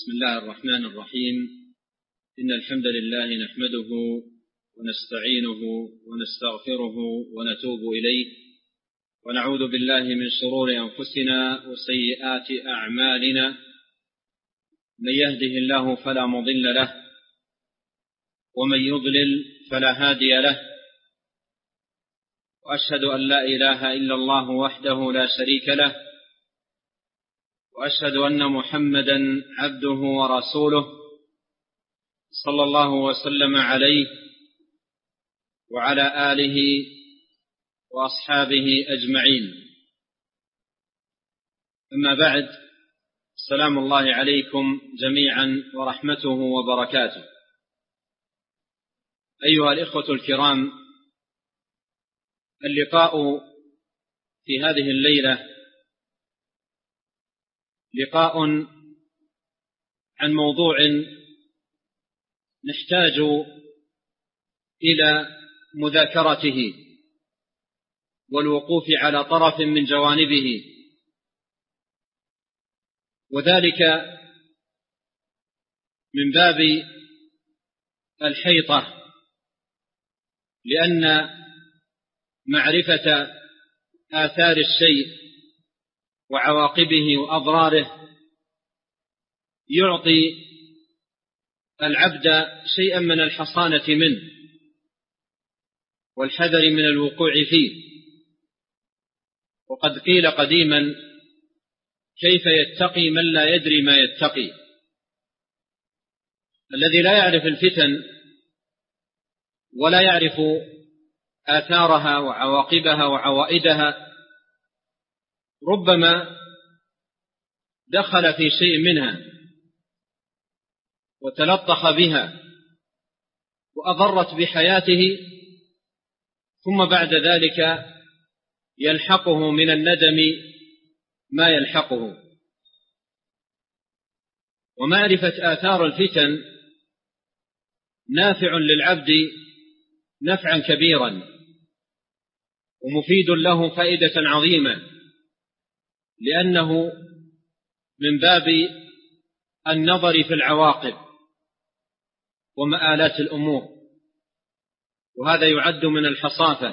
بسم الله الرحمن الرحيم. إن الحمد لله نحمده ونستعينه ونستغفره ونتوب إليه، ونعوذ بالله من شرور أنفسنا وسيئات أعمالنا. من يهده الله فلا مضل له، ومن يضلل فلا هادي له، وأشهد أن لا إله إلا الله وحده لا شريك له، وأشهد أن محمدا عبده ورسوله صلى الله وسلم عليه وعلى آله وأصحابه أجمعين. أما بعد، السلام الله عليكم جميعا ورحمته وبركاته. أيها الإخوة الكرام، اللقاء في هذه الليلة لقاء عن موضوع نحتاج إلى مذاكرته والوقوف على طرف من جوانبه، وذلك من باب الحيطة، لأن معرفة آثار الشيء وعواقبه وأضراره يعطي العبد شيئا من الحصانة منه والحذر من الوقوع فيه. وقد قيل قديما: كيف يتقي من لا يدري ما يتقي؟ الذي لا يعرف الفتن ولا يعرف آثارها وعواقبها وعوائدها ربما دخل في شيء منها وتلطخ بها وأضرت بحياته، ثم بعد ذلك يلحقه من الندم ما يلحقه. ومعرفة آثار الفتن نافع للعبد نفعا كبيرا، ومفيد له فائدة عظيمة، لأنه من باب النظر في العواقب ومآلات الأمور، وهذا يعد من الحصافة،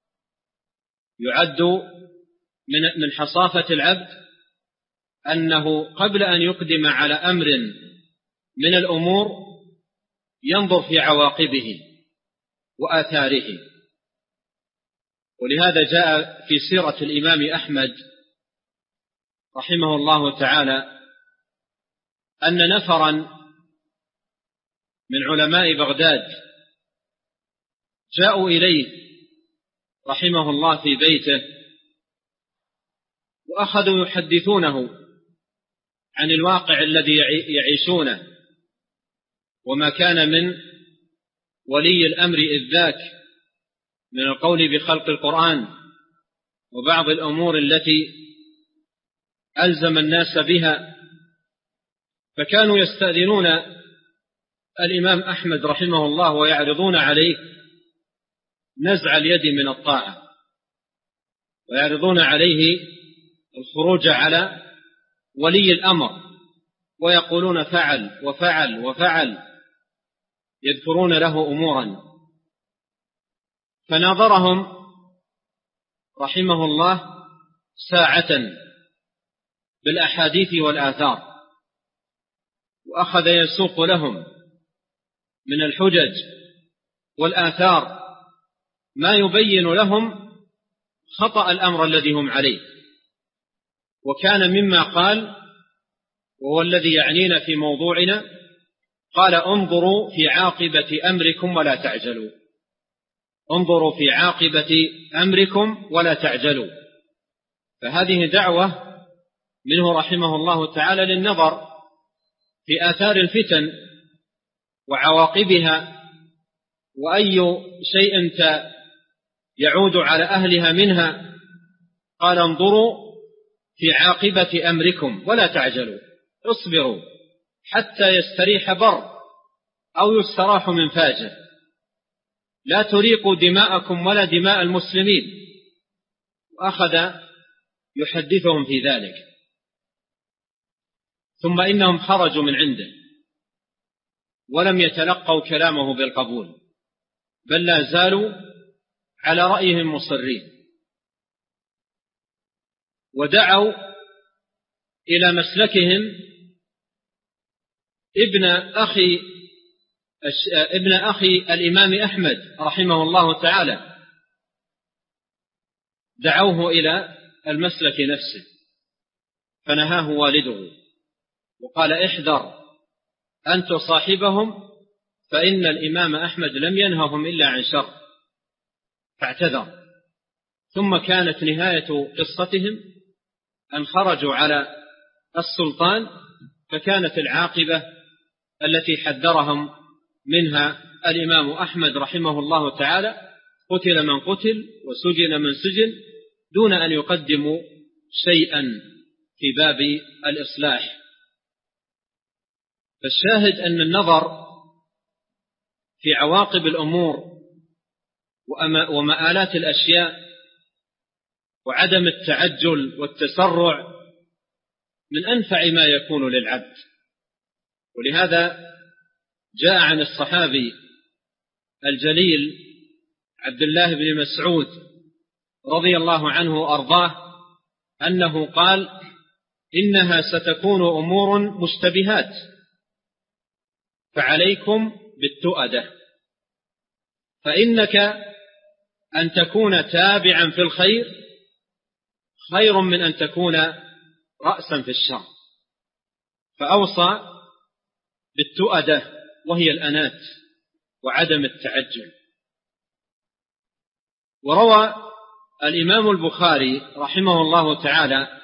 يعد من حصافة العبد أنه قبل أن يقدم على أمر من الأمور ينظر في عواقبه وآثاره. ولهذا جاء في سيرة الإمام أحمد رحمه الله تعالى أن نفرا من علماء بغداد جاءوا إليه رحمه الله في بيته، وأخذوا يحدثونه عن الواقع الذي يعيشونه وما كان من ولي الأمر إذ ذاك من القول بخلق القرآن وبعض الأمور التي ألزم الناس بها. فكانوا يستأذنون الإمام أحمد رحمه الله ويعرضون عليه نزع اليد من الطاعة، ويعرضون عليه الخروج على ولي الأمر، ويقولون فعل وفعل وفعل، يذكرون له أمورا. فناظرهم رحمه الله ساعة بالأحاديث والآثار، وأخذ يسوق لهم من الحجج والآثار ما يبين لهم خطأ الأمر الذي هم عليه. وكان مما قال، وهو الذي يعنينا في موضوعنا، قال: انظروا في عاقبة أمركم ولا تعجلوا. انظروا في عاقبة أمركم ولا تعجلوا. فهذه دعوة منه رحمه الله تعالى للنظر في آثار الفتن وعواقبها، وأي شيء يعود على أهلها منها. قال: انظروا في عاقبة أمركم ولا تعجلوا، اصبروا حتى يستريح بر أو يستراح من فاجر، لا تريقوا دماءكم ولا دماء المسلمين. وأخذ يحدثهم في ذلك. ثم إنهم خرجوا من عنده ولم يتلقوا كلامه بالقبول، بل لا زالوا على رأيهم مصرين، ودعوا إلى مسلكهم ابن أخي الإمام أحمد رحمه الله تعالى، دعوه إلى المسلك نفسه، فنهاه والده وقال: احذر أن تصاحبهم، فإن الإمام أحمد لم ينههم إلا عن شر، فاعتذر. ثم كانت نهاية قصتهم أن خرجوا على السلطان، فكانت العاقبة التي حذرهم منها الإمام أحمد رحمه الله تعالى: قتل من قتل وسجن من سجن، دون أن يقدموا شيئا في باب الإصلاح. فالشاهد أن النظر في عواقب الأمور ومآلات الأشياء وعدم التعجل والتسرع من أنفع ما يكون للعبد. ولهذا جاء عن الصحابي الجليل عبد الله بن مسعود رضي الله عنه وأرضاه أنه قال: إنها ستكون أمور مشتبهات، فعليكم بالتؤدة، فإنك أن تكون تابعا في الخير خير من أن تكون رأسا في الشر. فأوصى بالتؤدة وهي الأنات وعدم التعجل. وروى الإمام البخاري رحمه الله تعالى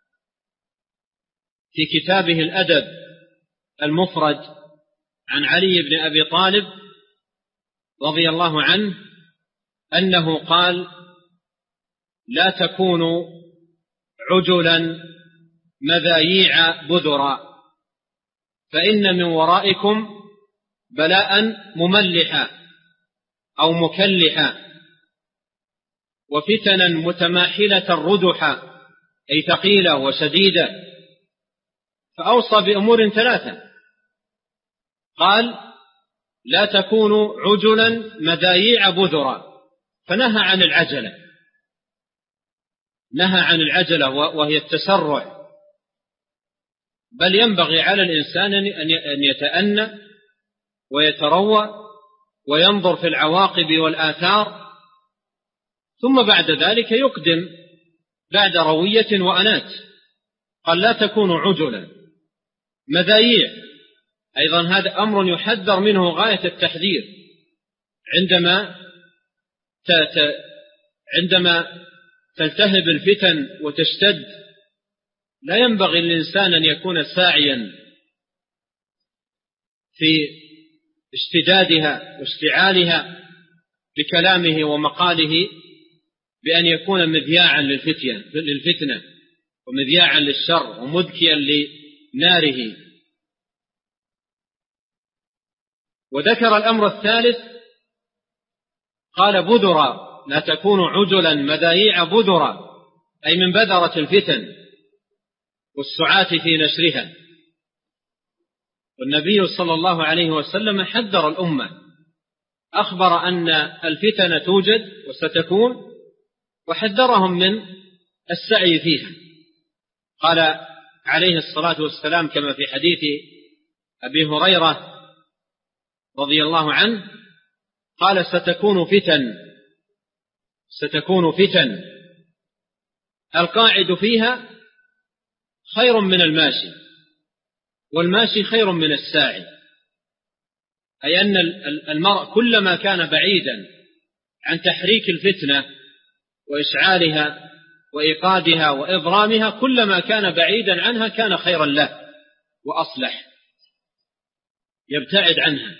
في كتابه الأدب المفرد عن علي بن أبي طالب رضي الله عنه أنه قال: لا تكونوا عجلا مذاييع بذرا، فإن من ورائكم بلاء مملحا أو مكلحا، وفتنا متماحلة ردحا، أي ثقيلة وشديدة. فأوصى بأمور ثلاثة، قال: لا تكونوا عجلا مذاييع بذرا، فنهى عن العجلة، نهى عن العجلة وهي التسرع، بل ينبغي على الإنسان أن يتأنى ويتروى وينظر في العواقب والآثار، ثم بعد ذلك يقدم بعد روية وأنات. قال: لا تكونوا عجلا مذاييع، أيضا هذا أمر يحذر منه غاية التحذير. عندما تلتهب الفتن وتشتد، لا ينبغي للإنسان أن يكون ساعيا في اشتدادها واشتعالها بكلامه ومقاله، بأن يكون مذياعا للفتنة ومذياعا للشر ومذكيا لناره. وذكر الأمر الثالث، قال: بذرا، لا تكونوا عجلا مذاييع بذرا، أي من بذرة الفتن والسعاة في نشرها. والنبي صلى الله عليه وسلم حذر الأمة، أخبر أن الفتن توجد وستكون، وحذرهم من السعي فيها. قال عليه الصلاة والسلام كما في حديث أبي هريرة رضي الله عنه، قال: ستكون فتن القاعد فيها خير من الماشي، والماشي خير من الساعي. أي أن المرء كلما كان بعيدا عن تحريك الفتنة وإشعالها وإيقادها وإضرامها، كلما كان بعيدا عنها كان خيرا له وأصلح، يبتعد عنها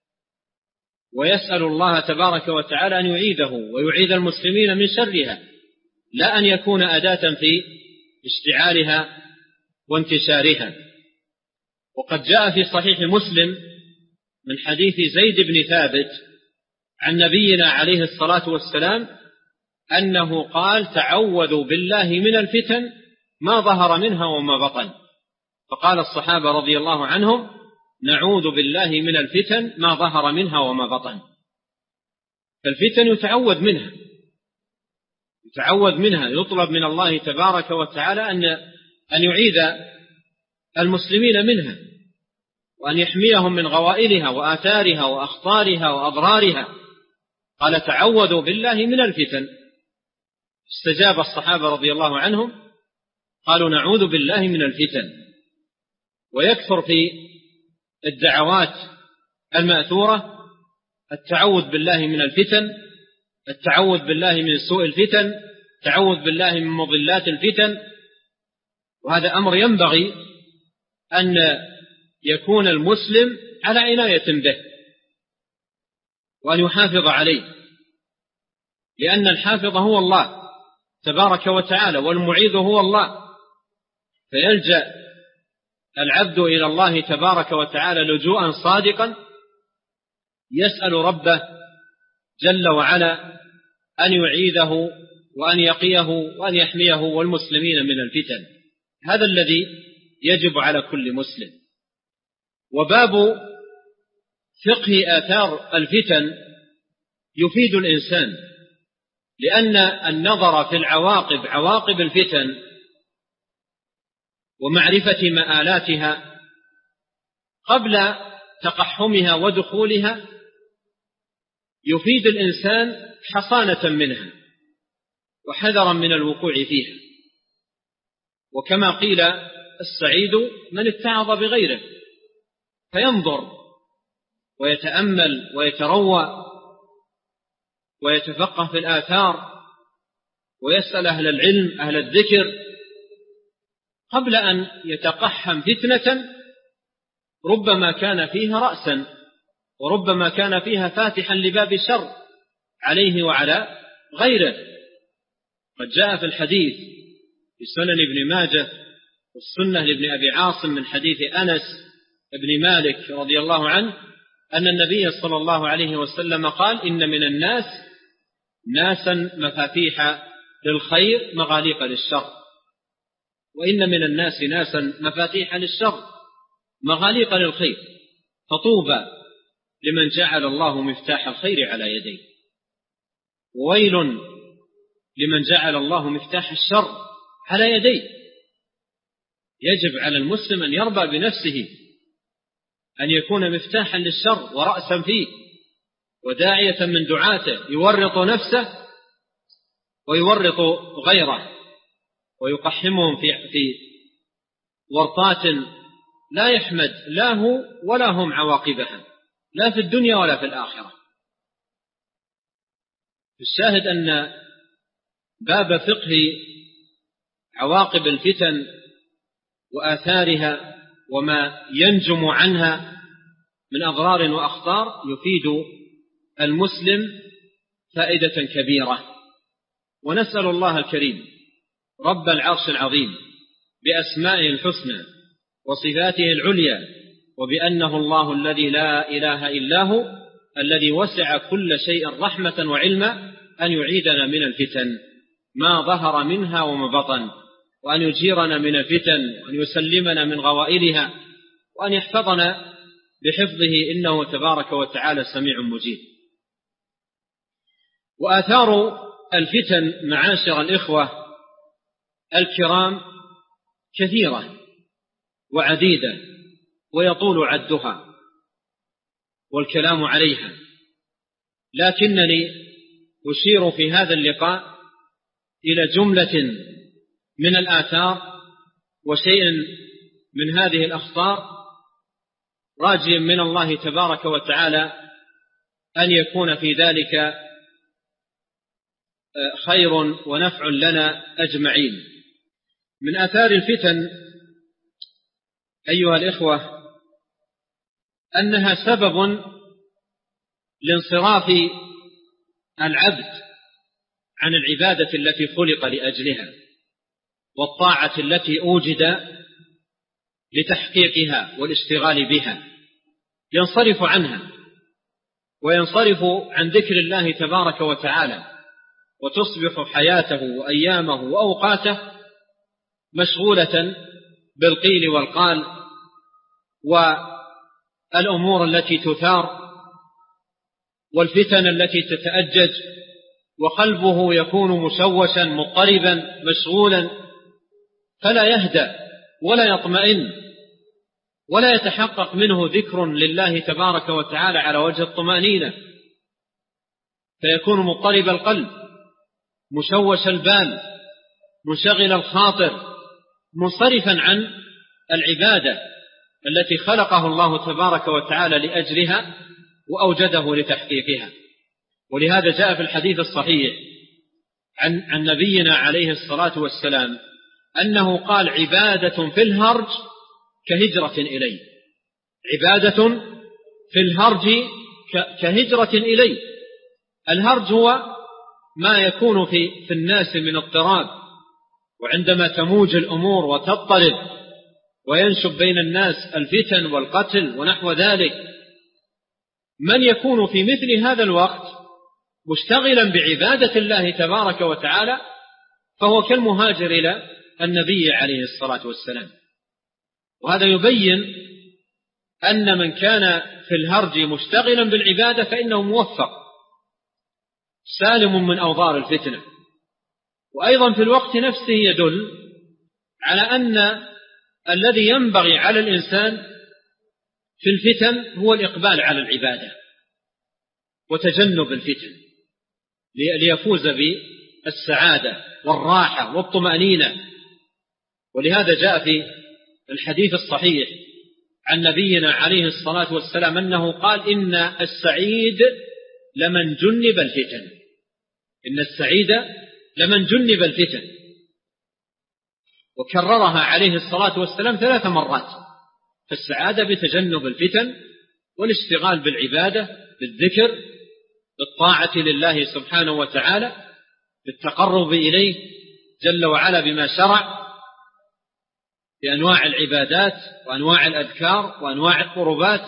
ويسأل الله تبارك وتعالى أن يعيده ويعيد المسلمين من شرها، لا أن يكون أداة في اشتعالها وانتشارها. وقد جاء في صحيح مسلم من حديث زيد بن ثابت عن نبينا عليه الصلاة والسلام أنه قال: تعوذوا بالله من الفتن ما ظهر منها وما بطن. فقال الصحابة رضي الله عنهم: نعوذ بالله من الفتن ما ظهر منها وما بطن. فالفتن يتعوذ منها، يطلب من الله تبارك وتعالى أن يعيذ المسلمين منها، وأن يحميهم من غوائلها وآثارها وأخطارها وأضرارها. قال: تعوذوا بالله من الفتن. استجاب الصحابة رضي الله عنهم، قالوا: نعوذ بالله من الفتن. ويكثر في الدعوات المأثورة التعوذ بالله من الفتن، التعوذ بالله من سوء الفتن، التعوذ بالله من مضلات الفتن. وهذا أمر ينبغي أن يكون المسلم على عناية به، وأن يحافظ عليه، لأن الحافظ هو الله تبارك وتعالى، والمعيذ هو الله. فيلجأ العبد إلى الله تبارك وتعالى لجوءا صادقا، يسأل ربه جل وعلا أن يعيذه وأن يقيه وأن يحميه والمسلمين من الفتن. هذا الذي يجب على كل مسلم. وباب فقه آثار الفتن يفيد الإنسان، لأن النظر في عواقب الفتن ومعرفة مآلاتها قبل تقحمها ودخولها يفيد الإنسان حصانة منها وحذرا من الوقوع فيها. وكما قيل: السعيد من اتعظ بغيره، فينظر ويتأمل ويتروى ويتفقه في الآثار ويسأل أهل العلم أهل الذكر قبل أن يتقحم فتنة ربما كان فيها رأسا، وربما كان فيها فاتحا لباب الشر عليه وعلى غيره. قد جاء في الحديث في سنن ابن ماجه والسنة لابن أبي عاصم من حديث أنس بن مالك رضي الله عنه أن النبي صلى الله عليه وسلم قال: إن من الناس ناسا مفاتيح للخير مغاليق للشر، وإن من الناس ناسا مفاتيح للشر مغاليق للخير، فطوبى لمن جعل الله مفتاح الخير على يديه، وويل لمن جعل الله مفتاح الشر على يديه. يجب على المسلم أن يرضى بنفسه، أن يكون مفتاحا للشر ورأسا فيه وداعية من دعاته، يورط نفسه ويورط غيره ويقحمهم في ورطات لا يحمد لا هو ولا هم عواقبها، لا في الدنيا ولا في الآخرة. الشاهد أن باب فقه عواقب الفتن وآثارها وما ينجم عنها من أضرار وأخطار يفيد المسلم فائدة كبيرة. ونسأل الله الكريم رب العرش العظيم بأسمائه الحسنى وصفاته العليا وبأنه الله الذي لا إله إلا هو الذي وسع كل شيء رحمة وعلما أن يعيدنا من الفتن ما ظهر منها وما بطن، وأن يجيرنا من الفتن، وأن يسلمنا من غوائلها، وأن يحفظنا بحفظه إنه تبارك وتعالى سميع مجيب. وآثار الفتن معاشر الإخوة الكرام كثيرة وعديدة ويطول عدها والكلام عليها، لكنني أشير في هذا اللقاء إلى جملة من الآثار وشيء من هذه الأخطار، راجيا من الله تبارك وتعالى أن يكون في ذلك خير ونفع لنا أجمعين. من آثار الفتن أيها الإخوة أنها سبب لانصراف العبد عن العبادة التي خلق لأجلها والطاعة التي أوجد لتحقيقها والاشتغال بها، ينصرف عنها وينصرف عن ذكر الله تبارك وتعالى، وتصبح حياته وأيامه وأوقاته مشغولة بالقيل والقال والأمور التي تثار والفتن التي تتأجج، وقلبه يكون مشوشا مضطربا مشغولا، فلا يهدأ ولا يطمئن ولا يتحقق منه ذكر لله تبارك وتعالى على وجه الطمأنينة، فيكون مضطرب القلب مشوش البال منشغل الخاطر منصرفا عن العبادة التي خلقه الله تبارك وتعالى لأجلها وأوجده لتحقيقها. ولهذا جاء في الحديث الصحيح عن نبينا عليه الصلاة والسلام أنه قال: عبادة في الهرج كهجرة إلي. عبادة في الهرج كهجرة إلي. الهرج هو ما يكون في الناس من اضطراب، وعندما تموج الأمور وتضطرب وينشب بين الناس الفتن والقتل ونحو ذلك، من يكون في مثل هذا الوقت مشتغلا بعبادة الله تبارك وتعالى فهو كالمهاجر إلى النبي عليه الصلاة والسلام. وهذا يبين أن من كان في الهرج مشتغلا بالعبادة فإنه موفق سالم من أوضار الفتنة. وأيضا في الوقت نفسه يدل على أن الذي ينبغي على الإنسان في الفتن هو الإقبال على العبادة وتجنب الفتن ليفوز بالسعادة والراحة والطمأنينة. ولهذا جاء في الحديث الصحيح عن نبينا عليه الصلاة والسلام أنه قال: إن السعيد لمن جنب الفتن. إن السعيد لمن جنب الفتن. وكررها عليه الصلاة والسلام 3 مرات. فالسعادة بتجنب الفتن والاشتغال بالعبادة بالذكر بالطاعة لله سبحانه وتعالى بالتقرب إليه جل وعلا بما شرع بأنواع العبادات وأنواع الأذكار وأنواع القربات.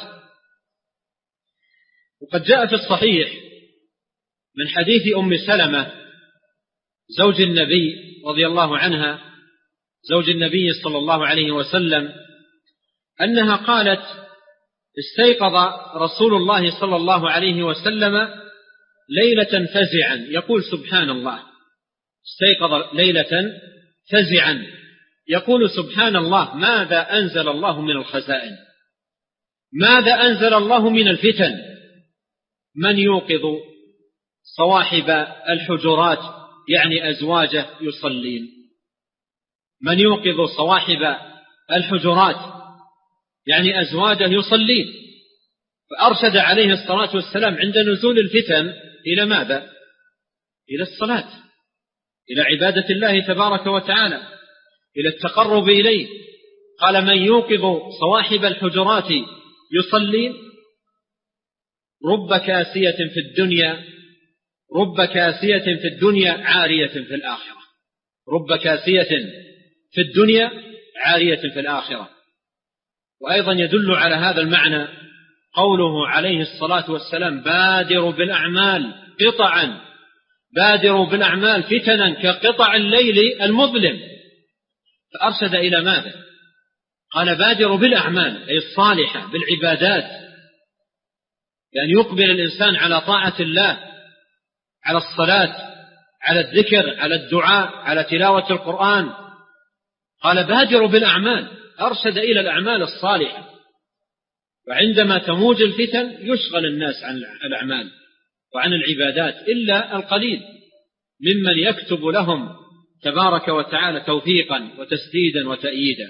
وقد جاء في الصحيح من حديث أم سلمة زوج النبي رضي الله عنها زوج النبي صلى الله عليه وسلم أنها قالت: استيقظ رسول الله صلى الله عليه وسلم ليلة فزعا يقول سبحان الله. استيقظ ليلة فزعا يقول سبحان الله، ماذا أنزل الله من الخزائن؟ ماذا أنزل الله من الفتن؟ من يوقظ صواحب الحجرات يعني أزواجه يصلين؟ من يوقظ صواحب الحجرات يعني أزواجه يصلين؟ فأرشد عليه الصلاة والسلام عند نزول الفتن إلى ماذا؟ إلى الصلاة، إلى عبادة الله تبارك وتعالى، إلى التقرب إليه. قال: من يوقظ صواحب الحجرات يصلين؟ رب كاسية في الدنيا عارية في الآخرة. رب كاسية في الدنيا عارية في الآخرة. وأيضا يدل على هذا المعنى قوله عليه الصلاة والسلام: بادروا بالأعمال قطعا، بادروا بالأعمال فتنا كقطع الليل المظلم. فأرشد إلى ماذا؟ قال: بادروا بالأعمال أي الصالحة بالعبادات، بأن يقبل الإنسان على طاعة الله، على الصلاة، على الذكر، على الدعاء، على تلاوة القرآن. قال: بادروا بالأعمال، أرشد إلى الأعمال الصالحة. وعندما تموج الفتن يشغل الناس عن الأعمال وعن العبادات إلا القليل ممن يكتب لهم تبارك وتعالى توفيقا وتسديدا وتأييدا.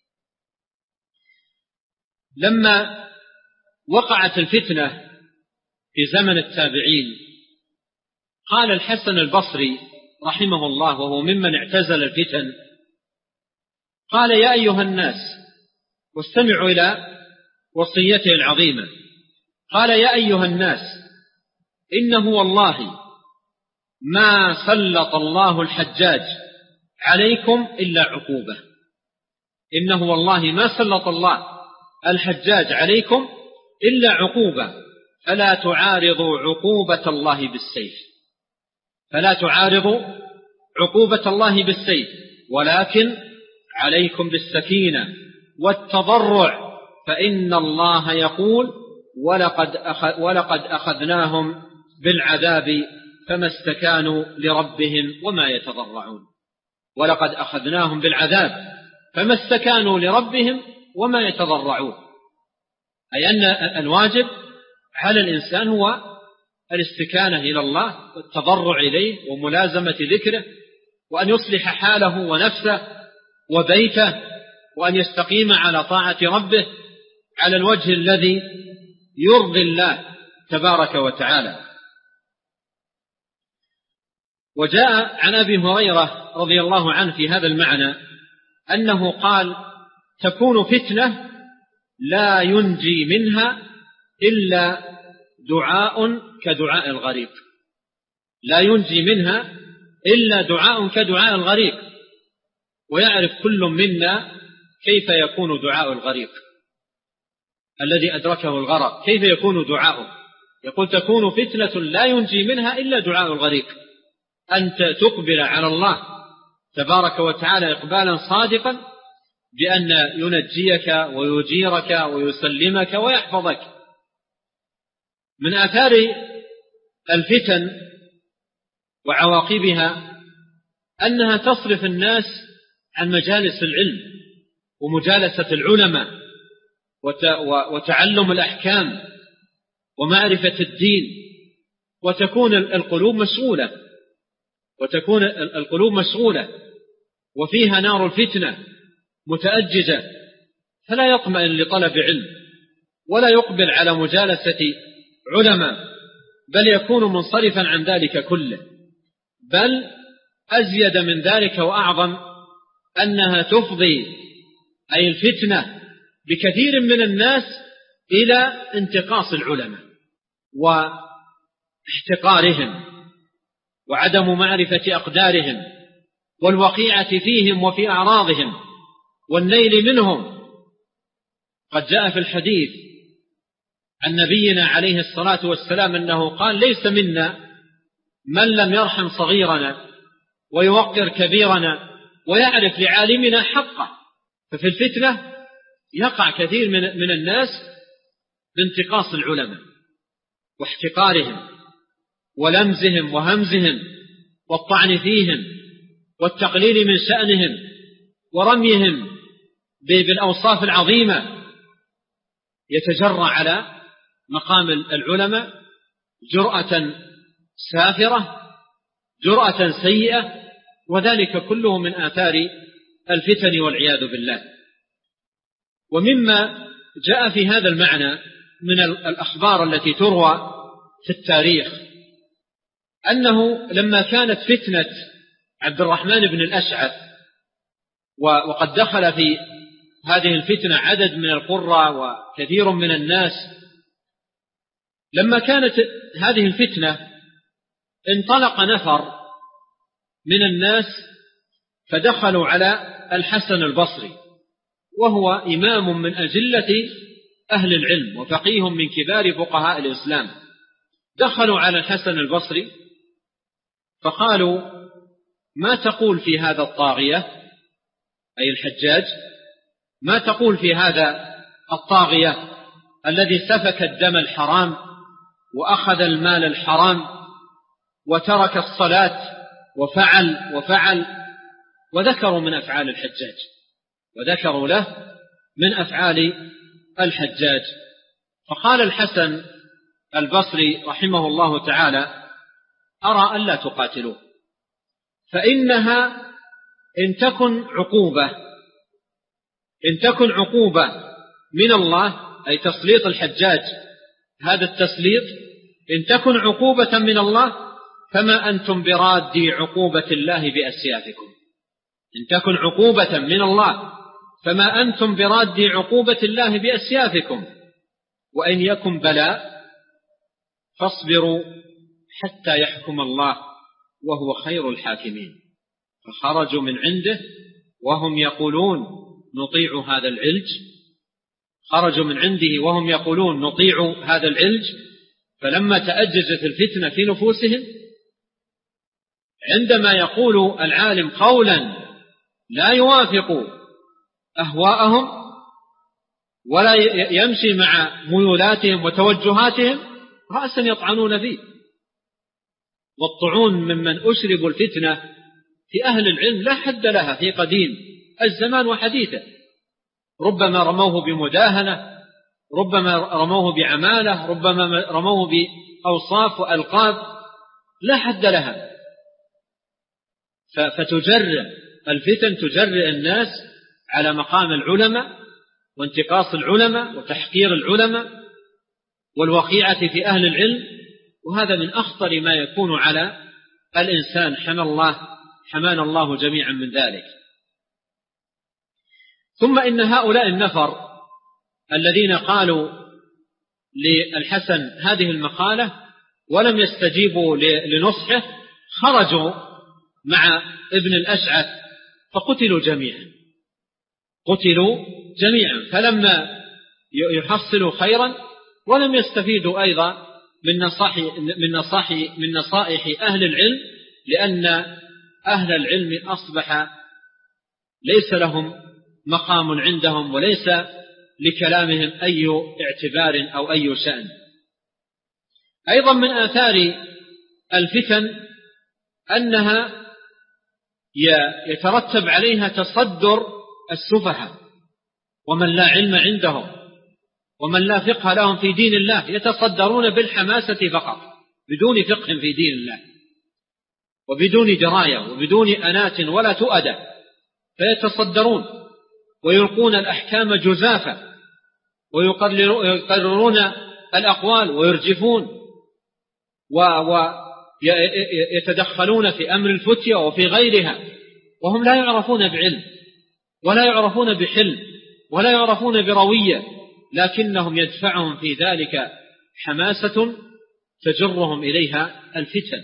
لما وقعت الفتنة في زمن التابعين قال الحسن البصري رحمه الله وهو ممن اعتزل الفتن، قال: يا أيها الناس، واستمعوا إلى وصيته العظيمة، قال: يا أيها الناس، إنه والله ما سلط الله الحجاج عليكم إلا عقوبة. إنه والله ما سلط الله الحجاج عليكم إلا عقوبة، فلا تعارضوا عقوبة الله بالسيف، فلا تعارضوا عقوبة الله بالسيف، ولكن عليكم بالسكينة والتضرع فإن الله يقول ولقد أخذناهم بالعذاب فما استكانوا لربهم وما يتضرعون. ولقد أخذناهم بالعذاب فما استكانوا لربهم وما يتضرعون، أي أن الواجب على الإنسان هو الاستكانة إلى الله والتضرع إليه وملازمة ذكره، وأن يصلح حاله ونفسه وبيته، وأن يستقيم على طاعة ربه على الوجه الذي يرضي الله تبارك وتعالى. وجاء عن أبي هريرة رضي الله عنه في هذا المعنى أنه قال: تكون فتنة لا ينجي منها إلا دعاء كدعاء الغريق. لا ينجي منها إلا دعاء كدعاء الغريق. ويعرف كل منا كيف يكون دعاء الغريق الذي أدركه الغرق، كيف يكون دعاؤه. يقول: تكون فتنة لا ينجي منها إلا دعاء الغريق. أنت تقبل على الله تبارك وتعالى إقبالا صادقا بأن ينجيك ويجيرك ويسلمك ويحفظك. من آثار الفتن وعواقبها أنها تصرف الناس عن مجالس العلم ومجالسة العلماء وتعلم الأحكام ومعرفة الدين، وتكون القلوب مشغولة وفيها نار الفتنة متأججة، فلا يطمئن لطلب علم ولا يقبل على مجالسة علماء، بل يكون منصرفا عن ذلك كله. بل أزيد من ذلك وأعظم أنها تفضي أي الفتنة بكثير من الناس إلى انتقاص العلماء واحتقارهم وعدم معرفة أقدارهم والوقيعة فيهم وفي أعراضهم والنيل منهم. قد جاء في الحديث عن نبينا عليه الصلاة والسلام أنه قال: ليس منا من لم يرحم صغيرنا ويوقر كبيرنا ويعرف لعالمنا حقه. ففي الفتنة يقع كثير من الناس بانتقاص العلماء واحتقارهم ولمزهم وهمزهم والطعن فيهم والتقليل من شأنهم ورميهم بالأوصاف العظيمة. يتجرأ على مقام العلماء جرأة سافرة، جرأة سيئة، وذلك كله من آثار الفتن والعياذ بالله. ومما جاء في هذا المعنى من الأخبار التي تروى في التاريخ أنه لما كانت فتنة عبد الرحمن بن الأشعث، وقد دخل في هذه الفتنة عدد من القراء وكثير من الناس، لما كانت هذه الفتنة انطلق نفر من الناس فدخلوا على الحسن البصري، وهو إمام من أجلة أهل العلم وفقيه من كبار فقهاء الإسلام. دخلوا على الحسن البصري فقالوا: ما تقول في هذا الطاغية، أي الحجاج، ما تقول في هذا الطاغية الذي سفك الدم الحرام وأخذ المال الحرام وترك الصلاة وفعل وذكروا من أفعال الحجاج، وذكروا له من أفعال الحجاج. فقال الحسن البصري رحمه الله تعالى: أرى ألا تقاتلوه، فإنها إن تكن عقوبة من الله، أي تسليط الحجاج، هذا التسليط إن تكن عقوبة من الله فما أنتم برادي عقوبة الله بأسيافكم. إن تكن عقوبة من الله فما أنتم برادي عقوبة الله بأسيافكم، وإن يكن بلاء فاصبروا حتى يحكم الله وهو خير الحاكمين. فخرجوا من عنده وهم يقولون نطيع هذا العلج، خرجوا من عنده وهم يقولون نطيع هذا العلج. فلما تأججت الفتنة في نفوسهم، عندما يقول العالم قولا لا يوافق أهواءهم ولا يمشي مع ميولاتهم وتوجهاتهم رأسا يطعنون فيه. والطعون ممن أشربوا الفتنة في أهل العلم لا حد لها في قديم الزمان وحديثه، ربما رموه بمداهنة، ربما رموه بعمالة، ربما رموه بأوصاف وألقاب لا حد لها. فتجرئ الفتن، تجرئ الناس على مقام العلماء وانتقاص العلماء وتحقير العلماء والوقيعة في أهل العلم، وهذا من أخطر ما يكون على الإنسان. حمانا الله جميعا من ذلك. ثم إن هؤلاء النفر الذين قالوا للحسن هذه المقالة ولم يستجيبوا لنصحه خرجوا مع ابن الأشعث فقتلوا جميعا، فلما يحصلوا خيرا ولم يستفيدوا أيضا من نصائح أهل العلم، لأن أهل العلم أصبح ليس لهم مقام عندهم وليس لكلامهم أي اعتبار أو أي شأن. أيضا من آثار الفتن أنها يترتب عليها تصدر السفهاء ومن لا علم عندهم ومن لا فقه لهم في دين الله، يتصدرون بالحماسة فقط بدون فقه في دين الله وبدون دراية وبدون أنات ولا تؤدى، فيتصدرون ويلقون الأحكام جزافا ويقررون الأقوال ويرجفون ويتدخلون في أمر الفتية وفي غيرها، وهم لا يعرفون بعلم ولا يعرفون بحلم ولا يعرفون بروية، لكنهم يدفعهم في ذلك حماسة تجرهم إليها الفتن.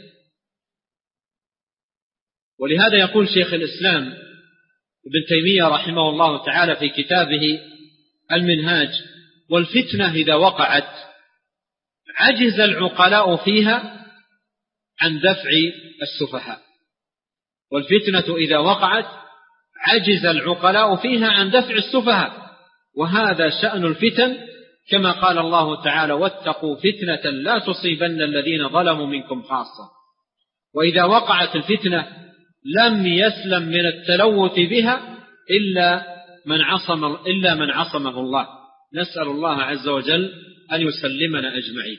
ولهذا يقول شيخ الإسلام ابن تيمية رحمه الله تعالى في كتابه المنهاج: والفتنة إذا وقعت عجز العقلاء فيها عن دفع السفهاء. والفتنة إذا وقعت عجز العقلاء فيها عن دفع السفهاء، وهذا شأن الفتن، كما قال الله تعالى: واتقوا فتنة لا تصيبن الذين ظلموا منكم خاصة. وإذا وقعت الفتنة لم يسلم من التلوث بها إلا من عصمه الله. نسأل الله عز وجل أن يسلمنا أجمعين.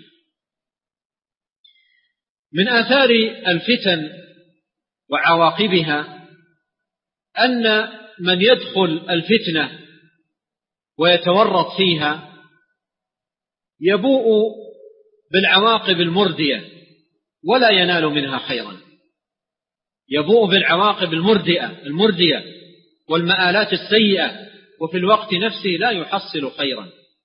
من آثار الفتن وعواقبها أن من يدخل الفتنة ويتورط فيها يبوء بالعواقب المردية ولا ينال منها خيرا، يبوء بالعواقب المردية والمآلات السيئة، وفي الوقت نفسه لا يحصل خيرا.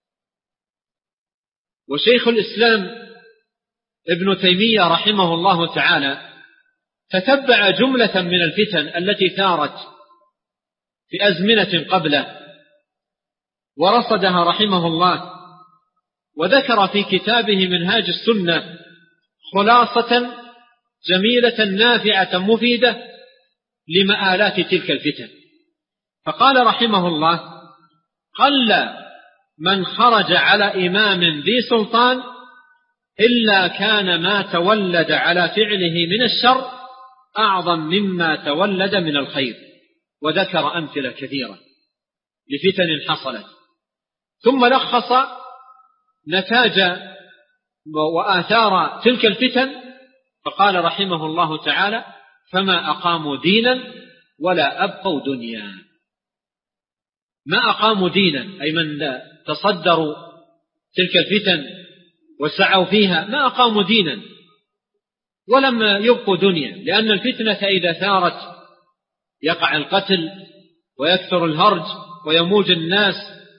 وشيخ الإسلام ابن تيمية رحمه الله تعالى تتبع جملة من الفتن التي ثارت في أزمنة قبله ورصدها رحمه الله، وذكر في كتابه منهاج السنة خلاصة جميلة نافعة مفيدة لمآلات تلك الفتن. فقال رحمه الله: قل من خرج على إمام ذي سلطان إلا كان ما تولد على فعله من الشر أعظم مما تولد من الخير. وذكر أمثلة كثيرة لفتن حصلت، ثم لخص نتاج وآثار تلك الفتن فقال رحمه الله تعالى: فما أقاموا دينا ولا أبقوا دنيا. ما أقاموا دينا أي من تصدروا تلك الفتن وسعوا فيها ما أقاموا دينا ولم يبقوا دنيا، لأن الفتنة إذا ثارت يقع القتل ويكثر الهرج ويموج الناس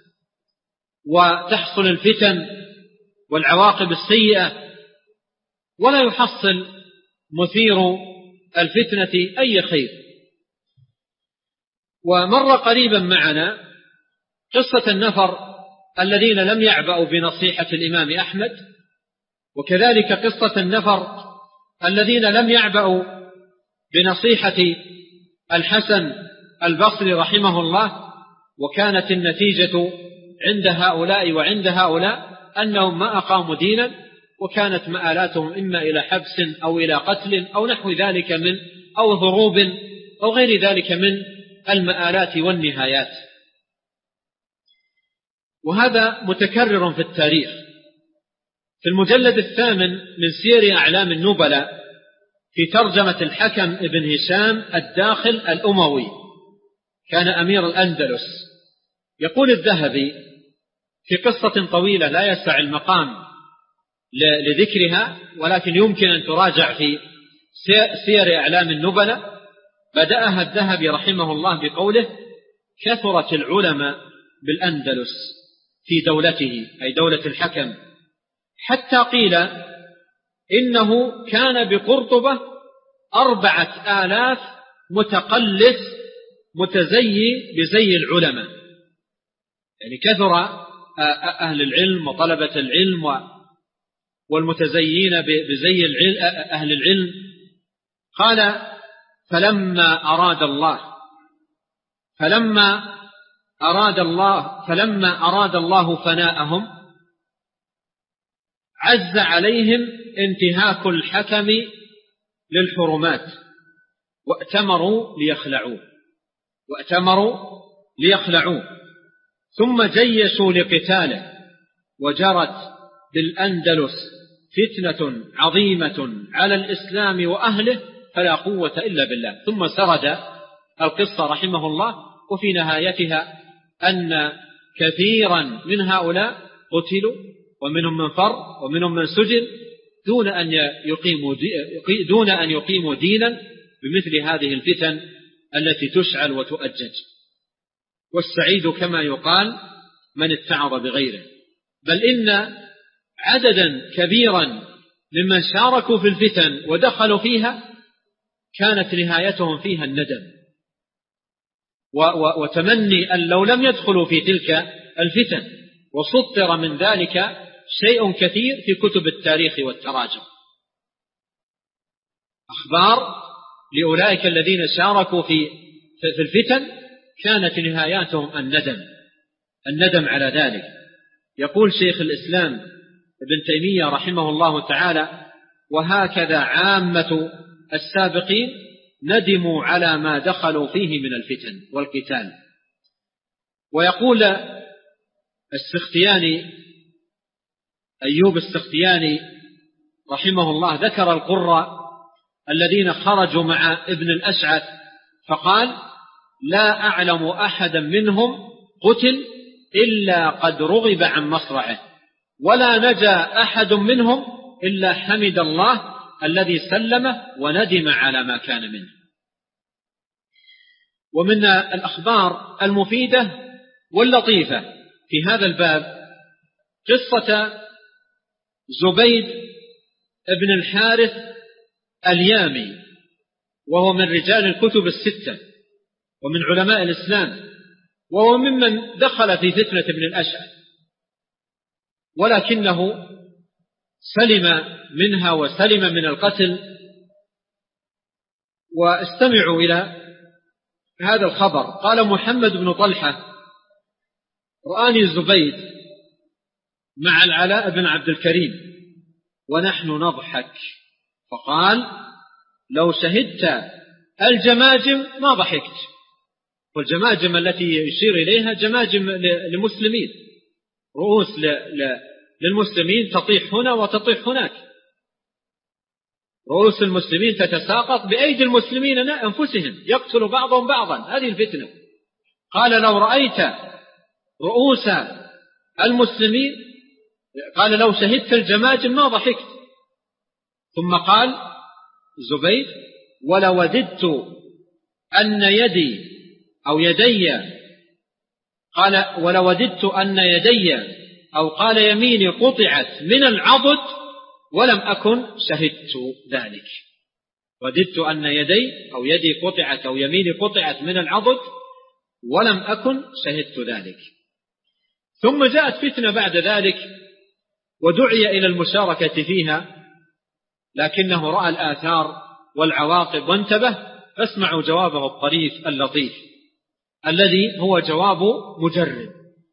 وتحصل الفتن والعواقب السيئة، ولا يحصل مثير الفتنة أي خير. ومر قريبا معنا قصة النفر الذين لم يعبأوا بنصيحة الإمام أحمد، وكذلك قصة النفر الذين لم يعبأوا بنصيحة الحسن البصري رحمه الله، وكانت النتيجة عند هؤلاء وعند هؤلاء أنهم ما أقاموا دينا، وكانت مآلاتهم إما إلى حبس أو إلى قتل أو نحو ذلك من أو ضروب أو غير ذلك من المآلات والنهايات. وهذا متكرر في التاريخ. في المجلد 8 من سير أعلام النبلاء في ترجمة الحكم ابن هشام الداخل الأموي، كان أمير الأندلس، يقول الذهبي في قصة طويلة لا يسع المقام لذكرها، ولكن يمكن أن تراجع في سير أعلام النبلاء. بدأها الذهبي رحمه الله بقوله: كثرت العلماء بالأندلس في دولته، أي دولة الحكم، حتى قيل إنه كان بقرطبة 4000 متقلس متزي بزي العلماء، يعني كثر أهل العلم وطلبة العلم والمتزيين بزي أهل العلم. قال: فلما أراد الله فناءهم عز عليهم انتهاك الحكم للحرمات، وأتمروا ليخلعوه، ثم جيشوا لقتاله، وجرت بالأندلس فتنة عظيمة على الإسلام وأهله فلا قوة إلا بالله. ثم سرد القصة رحمه الله، وفي نهايتها أن كثيرا من هؤلاء قتلوا، ومنهم من فر، ومنهم من سجن دون أن يقيموا دينا بمثل هذه الفتن التي تشعل وتؤجج. والسعيد كما يقال من اتعظ بغيره، بل إن عددا كبيرا ممن شاركوا في الفتن ودخلوا فيها كانت نهايتهم فيها الندم وتمني أن لو لم يدخلوا في تلك الفتن، وسطر من ذلك شيء كثير في كتب التاريخ والتراجم. أخبار لأولئك الذين شاركوا في الفتن كانت نهاياتهم الندم على ذلك. يقول شيخ الإسلام ابن تيمية رحمه الله تعالى: وهكذا عامة السابقين ندموا على ما دخلوا فيه من الفتن والقتال. ويقول أيوب السختياني رحمه الله ذكر القراء الذين خرجوا مع ابن الأشعث فقال: لا أعلم أحدا منهم قتل إلا قد رغب عن مصرعه، ولا نجا أحد منهم إلا حمد الله الذي سلمه وندم على ما كان منه. ومن الأخبار المفيدة واللطيفة في هذا الباب قصة زبيد ابن الحارث اليامي، وهو من رجال الكتب الستة ومن علماء الإسلام، وهو ممن دخل في فتنة ابن الأشعث، ولكنه سلم منها وسلم من القتل. واستمعوا إلى هذا الخبر. قال محمد بن طلحة: رآني زبيد مع العلاء بن عبد الكريم ونحن نضحك، فقال: لو شهدت الجماجم ما ضحكت. والجماجم التي يشير إليها جماجم لمسلمين، رؤوس للمسلمين تطيح هنا وتطيح هناك، رؤوس المسلمين تتساقط بأيدي المسلمين أنفسهم، يقتل بعضهم بعضا، هذه الفتنة. قال: لو رأيت رؤوس المسلمين، قال: لو شهدت الجماجم ما ضحكت. ثم قال زبيد: ولوددت أن يدي أو يدي، قال: ولوددت أن يدي أو قال يميني قطعت من العضد ولم أكن شهدت ذلك. وددت أن يدي أو يدي قطعت أو يميني قطعت من العضد ولم أكن شهدت ذلك. ثم جاءت فتنة بعد ذلك ودعي إلى المشاركة فيها، لكنه رأى الآثار والعواقب وانتبه. فاسمعوا جوابه الطريف اللطيف: الذي هو جواب مجرد.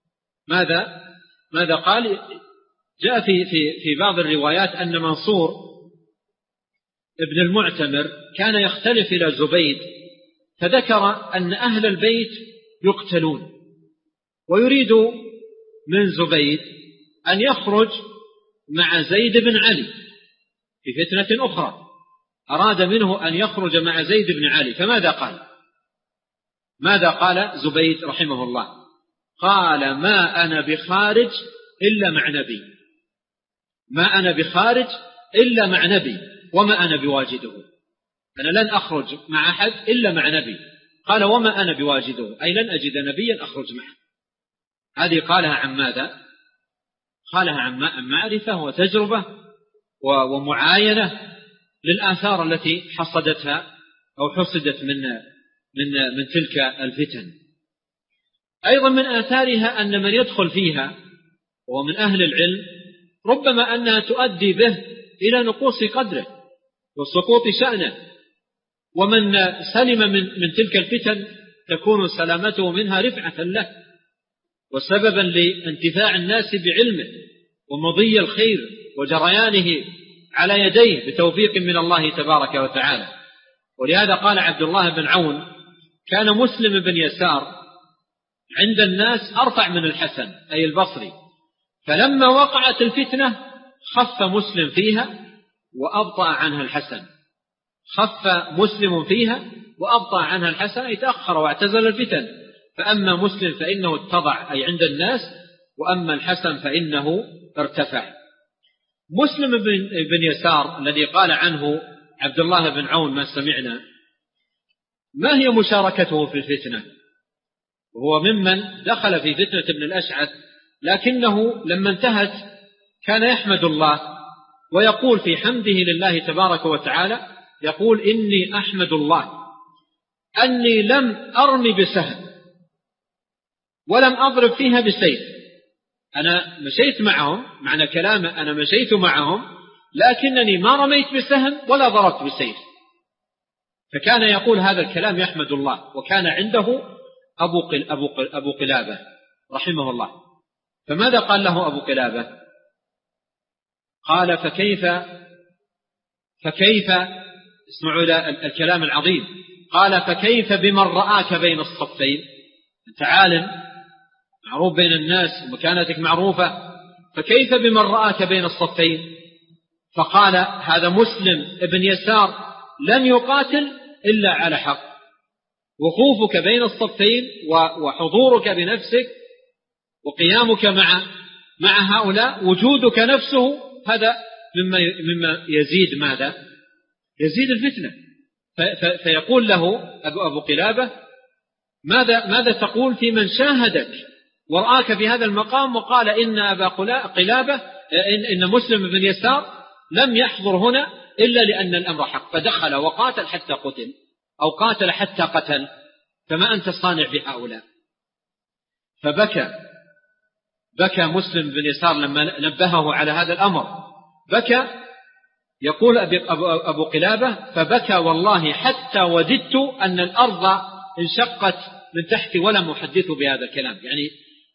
ماذا قال؟ جاء في بعض الروايات أن منصور ابن المعتمر كان يختلف إلى زبيد، فذكر أن أهل البيت يقتلون، ويريد من زبيد أن يخرج مع زيد بن علي في فتنة أخرى، أراد منه أن يخرج مع زيد بن علي. فماذا قال زبيد رحمه الله؟ قال: ما أنا بخارج إلا مع نبي، ما أنا بخارج إلا مع نبي وما أنا بواجده، أنا لن أخرج مع أحد إلا مع نبي. قال: وما أنا بواجده، أي لن أجد نبيا أخرج معه. هذه قالها عن ماذا؟ قالها عن معرفة وتجربة ومعاينة للآثار التي حصدتها أو حصدت من تلك الفتن. أيضا من آثارها أن من يدخل فيها ومن أهل العلم ربما أنها تؤدي به إلى نقوص قدره وسقوط شأنه، ومن سلم من تلك الفتن تكون سلامته منها رفعة له وسببا لانتفاع الناس بعلمه ومضي الخير وجريانه على يديه بتوفيق من الله تبارك وتعالى. ولهذا قال عبد الله بن عون: كان مسلم بن يسار عند الناس أرفع من الحسن أي البصري، فلما وقعت الفتنة خف مسلم فيها وأبطأ عنها الحسن، خف مسلم فيها وأبطأ عنها الحسن أي تأخر واعتزل الفتن. فأما مسلم فإنه اتضع أي عند الناس، وأما الحسن فإنه ارتفع. مسلم بن يسار الذي قال عنه عبد الله بن عون ما سمعنا، ما هي مشاركته في الفتنة؟ وهو ممن دخل في فتنة ابن الأشعث، لكنه لما انتهت كان يحمد الله ويقول في حمده لله تبارك وتعالى، يقول: إني أحمد الله أني لم أرمي بسهم ولم أضرب فيها بسيف. أنا مشيت معهم، معنى كلامه أنا مشيت معهم لكنني ما رميت بسهم ولا ضربت بسيف. فكان يقول هذا الكلام يحمد الله. وكان عنده أبو قلابة رحمه الله. فماذا قال له أبو قلابة؟ قال: فكيف اسمعوا إلى الكلام العظيم. قال: فكيف بمن رآك بين الصفين؟ أنت عالم معروف بين الناس ومكانتك معروفة، فكيف بمن رآك بين الصفين؟ فقال هذا مسلم ابن يسار لم يقاتل إلا على حق، وقوفك بين الصفين وحضورك بنفسك وقيامك مع هؤلاء وجودك نفسه هذا مما يزيد ماذا؟ يزيد الفتنة. فيقول له أبو قلابة: ماذا تقول في من شاهدك ورآك في هذا المقام وقال إن أبا قلابة إن مسلم بن يسار لم يحضر هنا إلا لأن الأمر حق، فدخل وقاتل حتى قتل أو قاتل حتى قتل، فما أنت صانع بهؤلاء؟ بكى مسلم بن يسار لما نبهه على هذا الأمر، بكى. يقول أبو قلابة: فبكى والله حتى وددت أن الأرض انشقت من تحتي ولم أحدث بهذا الكلام. يعني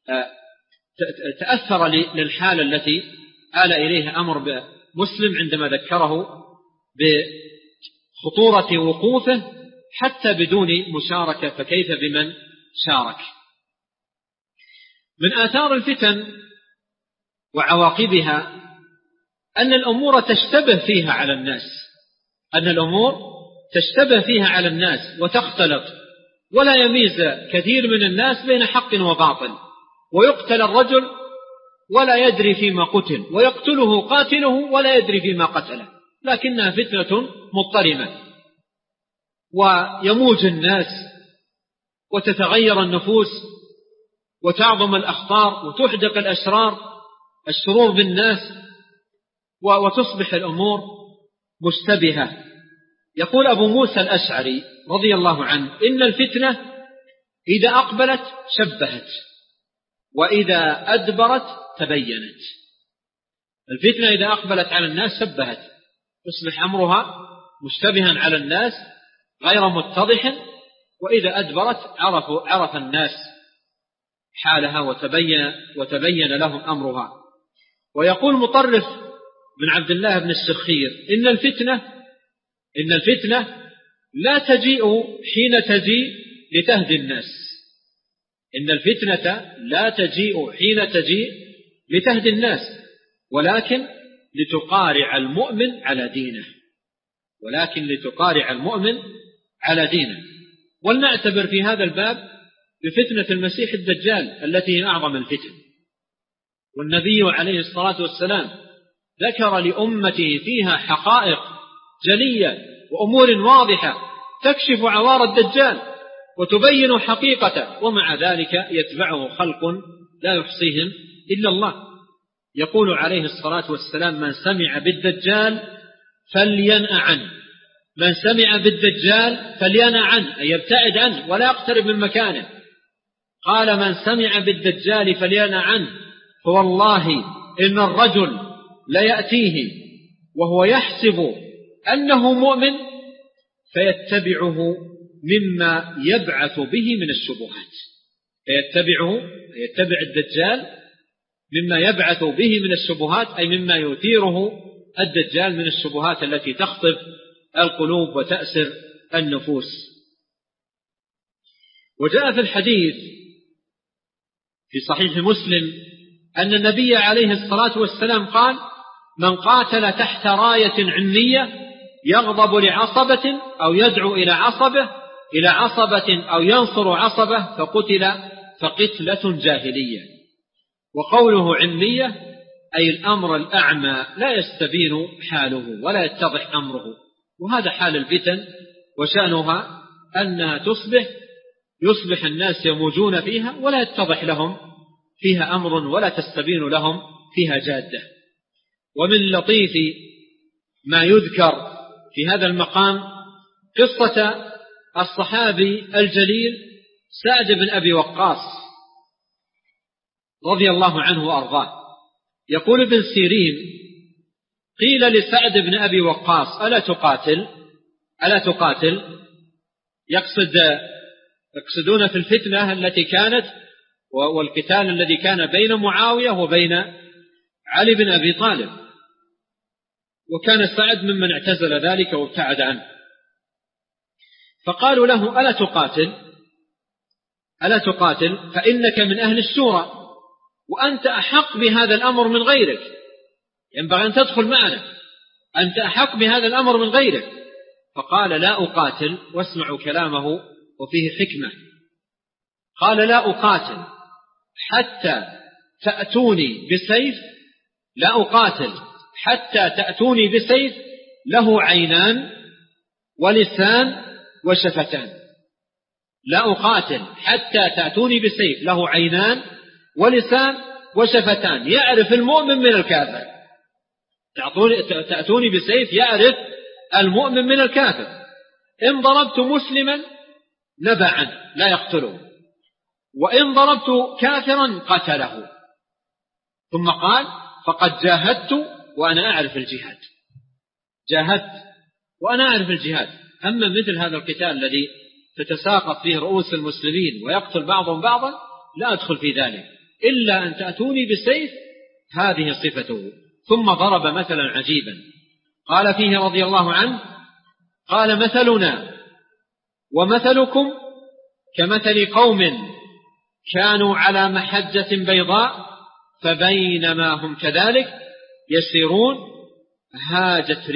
تأثر للحالة التي آل إليها أمر مسلم عندما ذكره بخطورة وقوفه حتى بدون مشاركة، فكيف بمن شارك؟ من آثار الفتن وعواقبها أن الأمور تشتبه فيها على الناس وتختلط، ولا يميز كثير من الناس بين حق وباطل، ويقتل الرجل ولا يدري فيما قتل، ويقتله قاتله ولا يدري فيما قتله، لكنها فتنة مضطرمة، ويموج الناس وتتغير النفوس وتعظم الأخطار وتحدق الشرور بالناس وتصبح الأمور مشتبهة. يقول أبو موسى الأشعري رضي الله عنه: إن الفتنة إذا أقبلت شبهت وإذا أدبرت تبينت. الفتنة إذا أقبلت على الناس شبهت، يصبح أمرها مشتبها على الناس غير متضح، وإذا أدبرت عرف الناس حالها وتبين لهم أمرها. ويقول مطرف بن عبد الله بن السخير إن الفتنة لا تجيء حين تجيء لتهدي الناس. إن الفتنة لا تجيء حين تجيء لتهدي الناس، ولكن لتقارع المؤمن على دينه. ولنعتبر في هذا الباب بفتنة المسيح الدجال التي هي أعظم الفتن. والنبي عليه الصلاة والسلام ذكر لأمته فيها حقائق جلية وأمور واضحة تكشف عوار الدجال وتبين حقيقته، ومع ذلك يتبعه خلق لا يحصيهم إلا الله. يقول عليه الصلاة والسلام: من سمع بالدجال فلينأ عنه، أي يبتعد عنه ولا يقترب من مكانه. قال: من سمع بالدجال فلينأ عنه، فوالله إن الرجل ليأتيه وهو يحسب أنه مؤمن فيتبع الدجال مما يبعث به من الشبهات، أي مما يثيره الدجال من الشبهات التي تخطف القلوب وتأسر النفوس. وجاء في الحديث في صحيح مسلم أن النبي عليه الصلاة والسلام قال: من قاتل تحت راية علمية يغضب لعصبة أو يدعو إلى عصبة أو ينصر عصبة فقتل فقتلة جاهلية. وقوله علمية أي الأمر الأعمى لا يستبين حاله ولا يتضح أمره، وهذا حال الفتن، وشأنها أنها يصبح الناس يموجون فيها ولا يتضح لهم فيها أمر ولا تستبين لهم فيها جادة. ومن لطيف ما يذكر في هذا المقام قصة الصحابي الجليل سعد بن أبي وقاص رضي الله عنه وأرضاه. يقول ابن سيرين: قيل لسعد بن أبي وقاص: ألا تقاتل؟ يقصدون في الفتنة التي كانت والقتال الذي كان بين معاوية وبين علي بن أبي طالب، وكان سعد ممن اعتزل ذلك وابتعد عنه. فقالوا له: ألا تقاتل فإنك من أهل الشورى وأنت أحق بهذا الأمر من غيرك، ينبغي أن تدخل معنا، أنت أحق بهذا الأمر من غيرك. فقال: لا أقاتل. واسمعوا كلامه وفيه حكمة. قال: لا أقاتل حتى تأتوني بسيف، لا أقاتل حتى تأتوني بسيف له عينان ولسان وشفتان. لا أقاتل حتى تأتوني بسيف له عينان ولسان وشفتان، يعرف المؤمن من الكافر. تأتوني بسيف يعرف المؤمن من الكافر. إن ضربت مسلما نبى عنه لا يقتله، وإن ضربت كافرا قتله. ثم قال: فقد جاهدت وأنا أعرف الجهاد. أما مثل هذا القتال الذي تتساقط فيه رؤوس المسلمين ويقتل بعضهم بعضا لا أدخل في ذلك، إلا أن تأتوني بسيف هذه صفته. ثم ضرب مثلا عجيبا قال فيه رضي الله عنه: قال: مثلنا ومثلكم كمثل قوم كانوا على محجة بيضاء فبينما هم كذلك يسيرون هاجت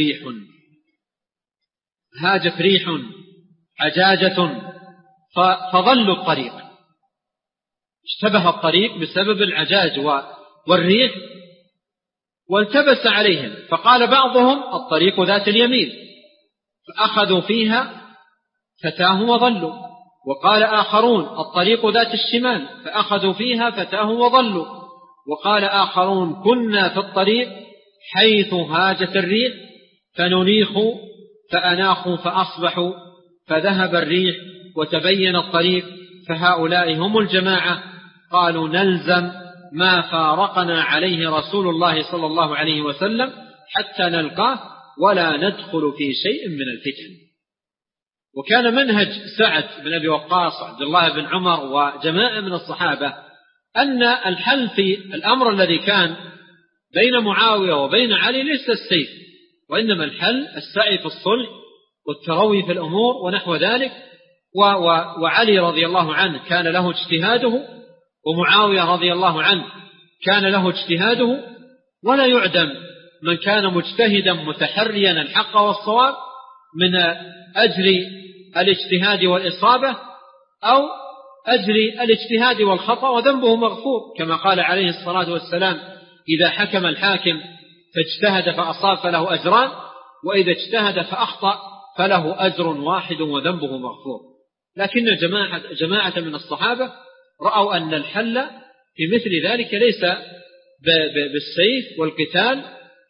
ريح عجاجة فضلوا الطريق. اشتبه الطريق بسبب العجاج والريح والتبس عليهم، فقال بعضهم: الطريق ذات اليمين، فأخذوا فيها فتاهم وضلوا. وقال آخرون: الطريق ذات الشمال، فأخذوا فيها فتاهم وضلوا. وقال آخرون: كنا في الطريق حيث هاجت الريح فننيخوا فأناخوا فأصبحوا فذهب الريح وتبين الطريق، فهؤلاء هم الجماعة. قالوا: نلزم ما فارقنا عليه رسول الله صلى الله عليه وسلم حتى نلقاه ولا ندخل في شيء من الفتن. وكان منهج سعد بن أبي وقاص وعبد الله بن عمر وجماعة من الصحابة أن الحل في الأمر الذي كان بين معاوية وبين علي ليس السيف، وإنما الحل السعي في الصلح والتروي في الأمور ونحو ذلك. وعلي رضي الله عنه كان له اجتهاده، ومعاوية رضي الله عنه كان له اجتهاده، ولا يعدم من كان مجتهدا متحريا الحق والصواب من أجل الاجتهاد والإصابة أو أجل الاجتهاد والخطأ، وذنبه مغفور، كما قال عليه الصلاة والسلام: إذا حكم الحاكم فاجتهد فأصاب فله أجران، وإذا اجتهد فأخطأ فله أجر واحد وذنبه مغفور. لكن جماعة من الصحابة رأوا أن الحل في مثل ذلك ليس بالسيف والقتال،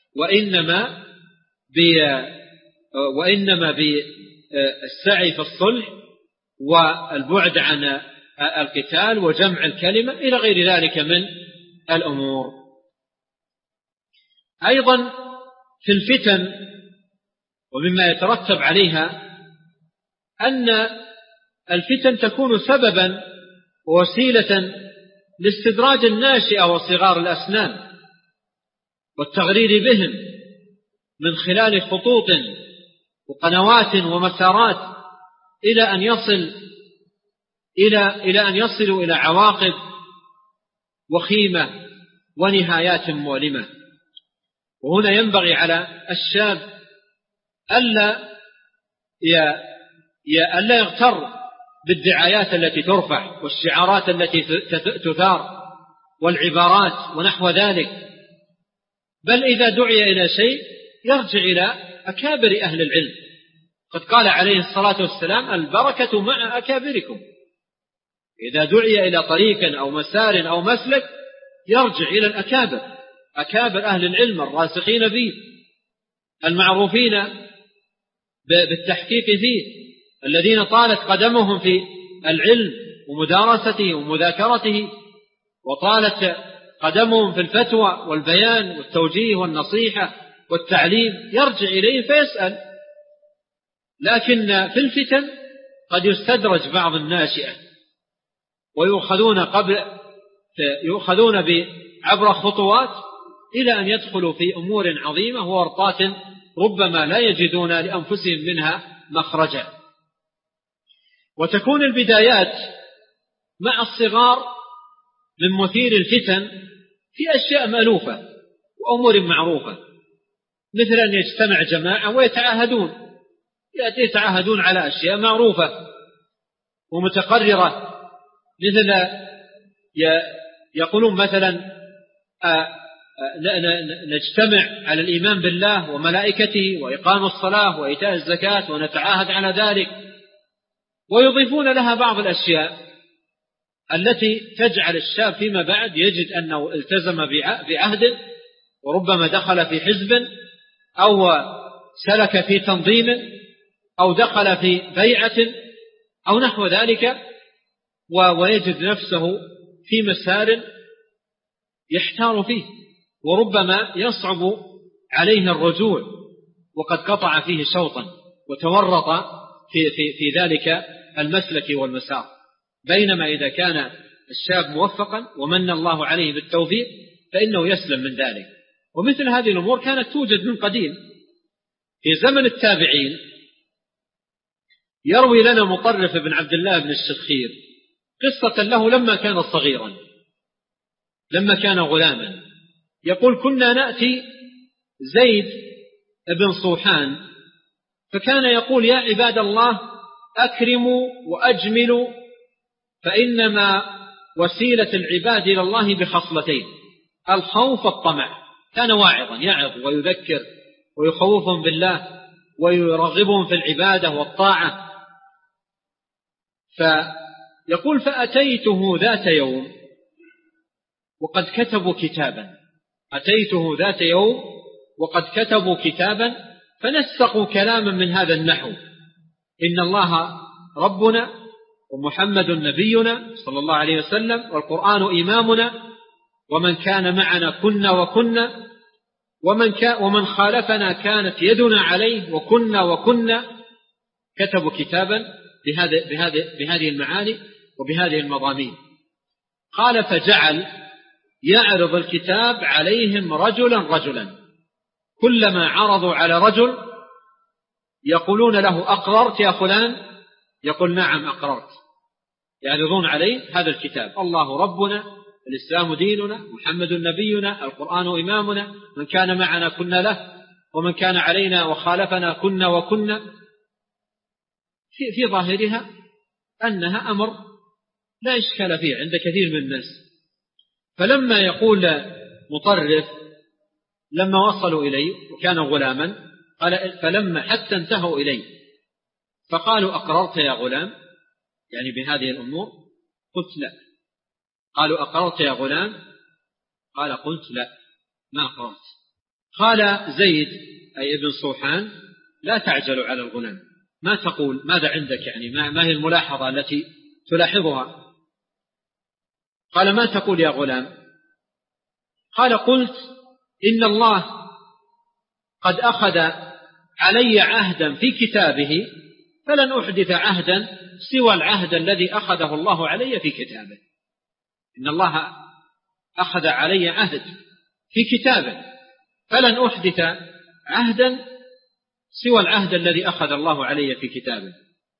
وإنما بالسعي في الصلح والبعد عن القتال وجمع الكلمة إلى غير ذلك من الأمور. أيضا في الفتن ومما يترتب عليها أن الفتن تكون سببا ووسيلة لاستدراج الناشئة وصغار الأسنان والتغرير بهم من خلال خطوط وقنوات ومسارات إلى أن يصلوا إلى عواقب وخيمة ونهايات مؤلمة. وهنا ينبغي على الشاب ألا يغتر بالدعايات التي ترفع والشعارات التي تثار والعبارات ونحو ذلك، بل إذا دعي إلى شيء يرجع إلى أكابر أهل العلم. قد قال عليه الصلاة والسلام: البركة مع أكابركم. إذا دعي إلى طريق أو مسار أو مسلك يرجع إلى الأكابر، أكابر أهل العلم الراسخين فيه المعروفين بالتحقيق فيه، الذين طالت قدمهم في العلم ومدارسته ومذاكرته، وطالت قدمهم في الفتوى والبيان والتوجيه والنصيحة والتعليم، يرجع إليه فيسأل. لكن في الفتن قد يستدرج بعض الناشئة ويؤخذون عبر خطوات إلى أن يدخلوا في أمور عظيمة وورطات ربما لا يجدون لأنفسهم منها مخرجا. وتكون البدايات مع الصغار من مثير الفتن في أشياء مألوفة وأمور معروفة، مثل أن يجتمع جماعة ويتعاهدون على أشياء معروفة ومتقررة، مثل يقولون مثلا نجتمع على الإيمان بالله وملائكته وإقام الصلاة وإيتاء الزكاة ونتعاهد على ذلك، ويضيفون لها بعض الأشياء التي تجعل الشاب فيما بعد يجد أنه التزم بعهد، وربما دخل في حزب أو سلك في تنظيم أو دخل في بيعة أو نحو ذلك، ويجد نفسه في مسار يحتار فيه، وربما يصعب عليه الرجوع وقد قطع فيه شوطا وتورط في ذلك المسلك والمسار. بينما إذا كان الشاب موفقا ومن الله عليه بالتوفيق فإنه يسلم من ذلك. ومثل هذه الأمور كانت توجد من قديم. في زمن التابعين يروي لنا مطرف بن عبد الله بن الشخير قصة له لما كان صغيرا، لما كان غلاما، يقول: كنا نأتي زيد بن صوحان فكان يقول: يا عباد الله أكرموا وأجملوا، فإنما وسيلة العباد إلى الله بخصلتين: الخوف والطمع. كان واعظا يعظ ويذكر ويخوفهم بالله ويرغبهم في العبادة والطاعة. فيقول: فأتيته ذات يوم وقد كتبوا كتابا، أتيته ذات يوم وقد كتبوا كتابا فنسقوا كلاما من هذا النحو: إن الله ربنا ومحمد نبينا صلى الله عليه وسلم والقرآن إمامنا، ومن كان معنا كنا وكنا، ومن خالفنا كانت يدنا عليه وكنا. كتبوا كتابا بهذه المعاني وبهذه المضامين. قال فجعل يعرض الكتاب عليهم رجلا رجلا، كلما عرضوا على رجل يقولون له أقررت يا فلان؟ يقول نعم أقررت، يعرضون عليه هذا الكتاب: الله ربنا، الإسلام ديننا، محمد نبينا، القرآن إمامنا، من كان معنا كنا له، ومن كان علينا وخالفنا كنا وكنا. في ظاهرها أنها أمر لا إشكال فيه عند كثير من الناس. فلما يقول مطرف لما وصلوا إليه وكان غلاما، قال فلما حتى انتهوا إليه فقالوا أقررت يا غلام، يعني بهذه الأمور؟ قلت لا. قالوا أقررت يا غلام؟ قال قلت لا ما أقررت. قال زيد أي ابن صوحان لا تعجل على الغلام، ما تقول؟ ماذا عندك؟ يعني ما هي الملاحظة التي تلاحظها؟ قال ما تقول يا غلام؟ قال قلت إن الله قد أخذ علي عهدا في كتابه فلن أحدث عهدا سوى العهد الذي أخذه الله علي في كتابه. إن الله أخذ علي عهد في كتابه فلن أحدث عهدا سوى العهد الذي أخذ الله علي في كتابه.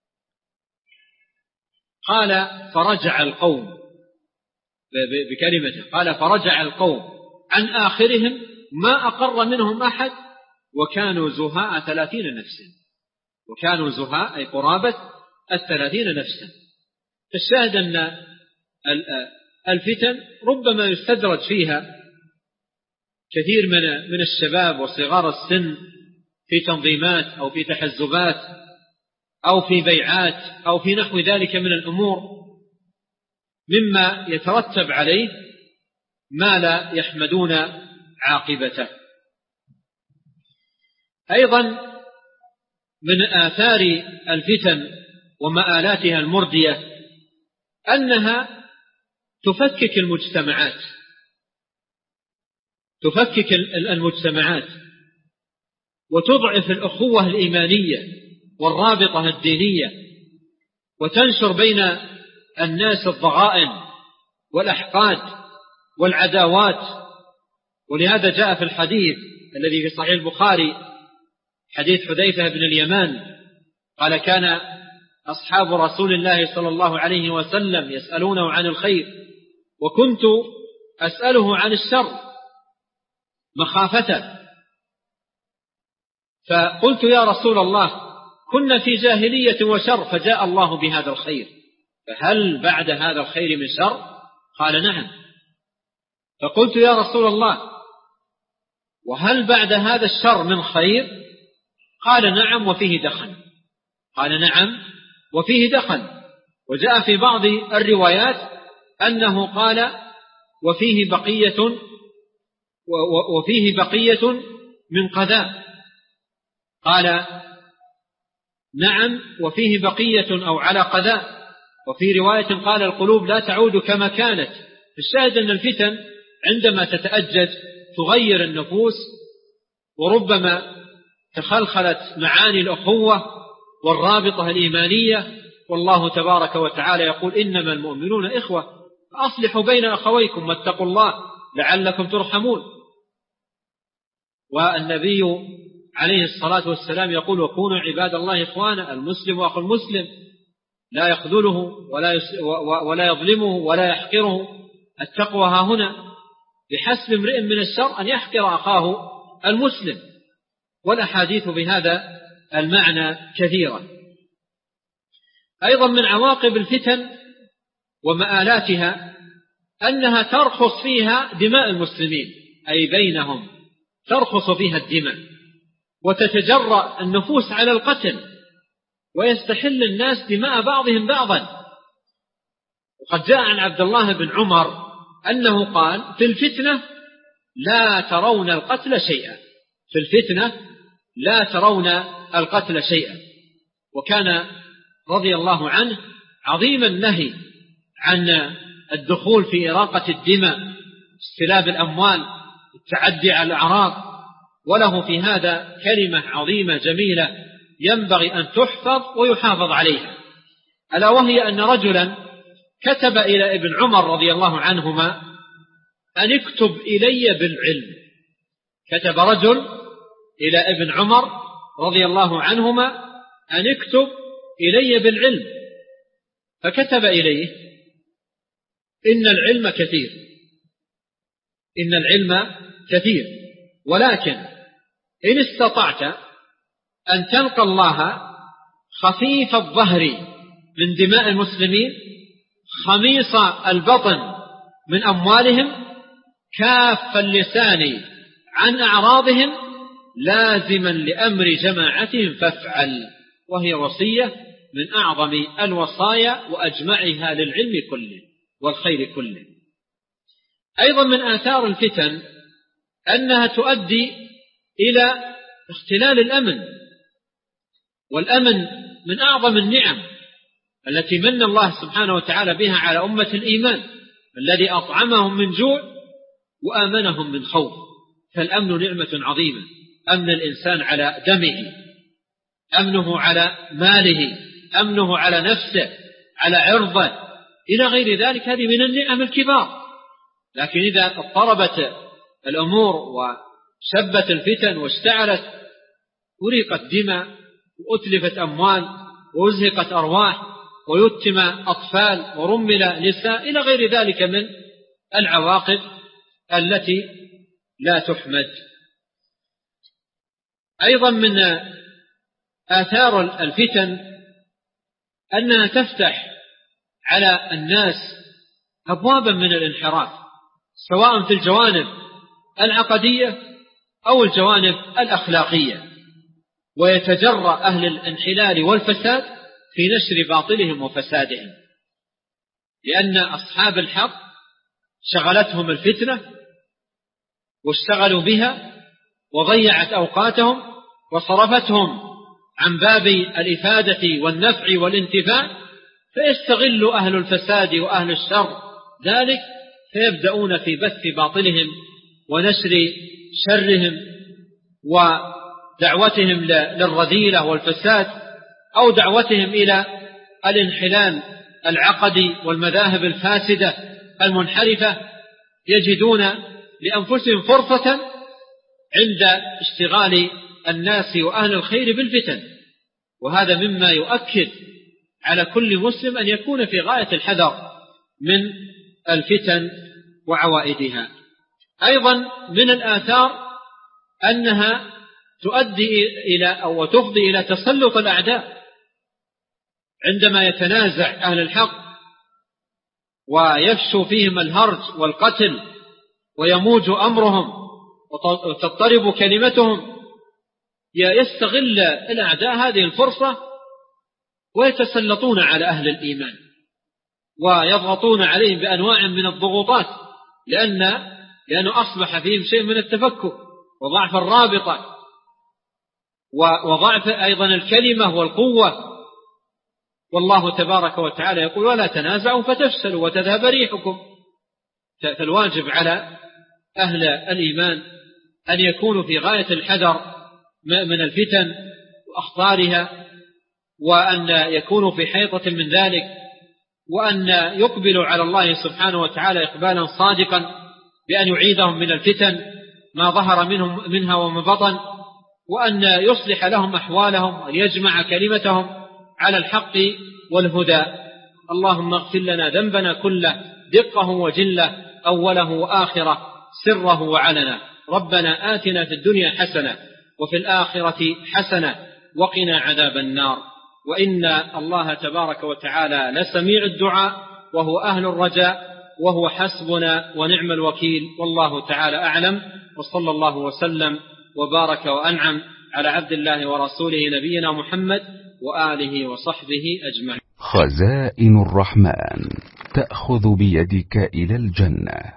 قال فرجع القوم بكلمته، قال فرجع القوم عن آخرهم ما أقر منهم أحد وكانوا زهاء 30 نفسا، وكانوا زهاء أي قرابة 30 نفسا. فالشاهد أن الفتن ربما يستدرج فيها كثير من الشباب وصغار السن في تنظيمات أو في تحزبات أو في بيعات أو في نحو ذلك من الأمور، مما يترتب عليه ما لا يحمدون عاقبته. أيضا من آثار الفتن ومآلاتها المردية أنها تفكك المجتمعات وتضعف الأخوة الإيمانية والرابطة الدينية، وتنشر بين الناس الضغائن والأحقاد والعداوات. ولهذا جاء في الحديث الذي في صحيح البخاري حديث حذيفة بن اليمان قال كان أصحاب رسول الله صلى الله عليه وسلم يسألونه عن الخير وكنت أسأله عن الشر مخافته، فقلت يا رسول الله كنا في جاهلية وشر فجاء الله بهذا الخير، فهل بعد هذا الخير من شر؟ قال نعم. فقلت يا رسول الله وهل بعد هذا الشر من خير؟ قال نعم وفيه دخن. قال نعم وفيه دخن. وجاء في بعض الروايات أنه قال وفيه بقية من قذاء. قال نعم وفيه بقية أو على قذاء. وفي رواية قال القلوب لا تعود كما كانت. الشاهد أن الفتن عندما تتأجج تغير النفوس، وربما تخلخلت معاني الأخوة والرابطة الإيمانية. والله تبارك وتعالى يقول إنما المؤمنون إخوة فأصلحوا بين أخويكم واتقوا الله لعلكم ترحمون. والنبي عليه الصلاة والسلام يقول وكونوا عباد الله إخوانا، المسلم أخو المسلم لا يخذله ولا يظلمه ولا يحقره. التقوى ها هنا بحسب امرئ من الشر أن يحقر أخاه المسلم. والأحاديث بهذا المعنى كثيرة. أيضا من عواقب الفتن ومآلاتها أنها ترخص فيها دماء المسلمين، أي بينهم ترخص فيها الدماء وتتجرأ النفوس على القتل ويستحل الناس دماء بعضهم بعضا. وقد جاء عن عبد الله بن عمر أنه قال في الفتنة لا ترون القتل شيئا، في الفتنة لا ترون القتل شيئا. وكان رضي الله عنه عظيم النهي عن الدخول في إراقة الدماء، استلاب الأموال، التعدي على الأعراض. وله في هذا كلمة عظيمة جميلة ينبغي أن تحفظ ويحافظ عليها، ألا وهي أن رجلا كتب إلى ابن عمر رضي الله عنهما أن اكتب إلي بالعلم. كتب رجل إلى ابن عمر رضي الله عنهما أن اكتب إلي بالعلم، فكتب إليه: إن العلم كثير، إن العلم كثير، ولكن إن استطعت أن تلقى الله خفيف الظهر من دماء المسلمين خميص البطن من أموالهم كاف اللسان عن أعراضهم لازما لأمر جماعتهم فافعل. وهي وصية من أعظم الوصايا وأجمعها للعلم كله والخير كله. أيضا من آثار الفتن أنها تؤدي إلى اختلال الأمن، والأمن من أعظم النعم التي من الله سبحانه وتعالى بها على أمة الإيمان، الذي أطعمهم من جوع وآمنهم من خوف. فالأمن نعمة عظيمة، أمن الإنسان على دمه، أمنه على ماله، أمنه على نفسه، على عرضه، إلى غير ذلك. هذه من النعم الكبار. لكن إذا اضطربت الأمور وشبت الفتن واشتعلت، أريقت دماء وأتلفت أموال وأزهقت أرواح ويتم أطفال ورمل نساء إلى غير ذلك من العواقب التي لا تحمد. أيضا من آثار الفتن أنها تفتح على الناس أبوابا من الانحراف، سواء في الجوانب العقدية أو الجوانب الأخلاقية، ويتجرأ أهل الانحلال والفساد في نشر باطلهم وفسادهم، لأن أصحاب الحق شغلتهم الفتنة واشتغلوا بها وضيعت أوقاتهم وصرفتهم عن باب الإفادة والنفع والانتفاع، فيستغل أهل الفساد وأهل الشر ذلك، فيبدأون في بث باطلهم ونشر شرهم ودعوتهم للرذيلة والفساد، أو دعوتهم إلى الانحلال العقدي والمذاهب الفاسدة المنحرفة. يجدون لأنفسهم فرصة عند اشتغال الناس وأهل الخير بالفتن، وهذا مما يؤكد على كل مسلم أن يكون في غاية الحذر من الفتن وعوائدها. أيضا من الآثار أنها تؤدي إلى أو تفضي إلى تسلط الأعداء، عندما يتنازع أهل الحق ويفشو فيهم الهرج والقتل ويموج أمرهم وتضطرب كلمتهم، يستغل الأعداء هذه الفرصة ويتسلطون على أهل الإيمان ويضغطون عليهم بأنواع من الضغوطات، لأنه أصبح فيهم شيء من التفكك وضعف الرابطة وضعف أيضا الكلمة والقوة. والله تبارك وتعالى يقول: ولا تنازعوا فتفشلوا وتذهب ريحكم. فالواجب على أهل الإيمان أن يكونوا في غاية الحذر من الفتن وأخطارها، وأن يكونوا في حيطة من ذلك، وأن يقبلوا على الله سبحانه وتعالى إقبالا صادقا بأن يعيذهم من الفتن ما ظهر منها وما بطن، وأن يصلح لهم أحوالهم وأن يجمع كلمتهم على الحق والهدى. اللهم اغفر لنا ذنبنا كله، دقه وجله، أوله وآخره، سره وعلنه. ربنا آتنا في الدنيا حسنة وفي الآخرة حسنة وقنا عذاب النار. وإن الله تبارك وتعالى لسميع الدعاء وهو أهل الرجاء وهو حسبنا ونعم الوكيل. والله تعالى أعلم، وصلى الله وسلم وبارك وأنعم على عبد الله ورسوله نبينا محمد وآله وصحبه أجمعين. خزائن الرحمن تأخذ بيدك إلى الجنة.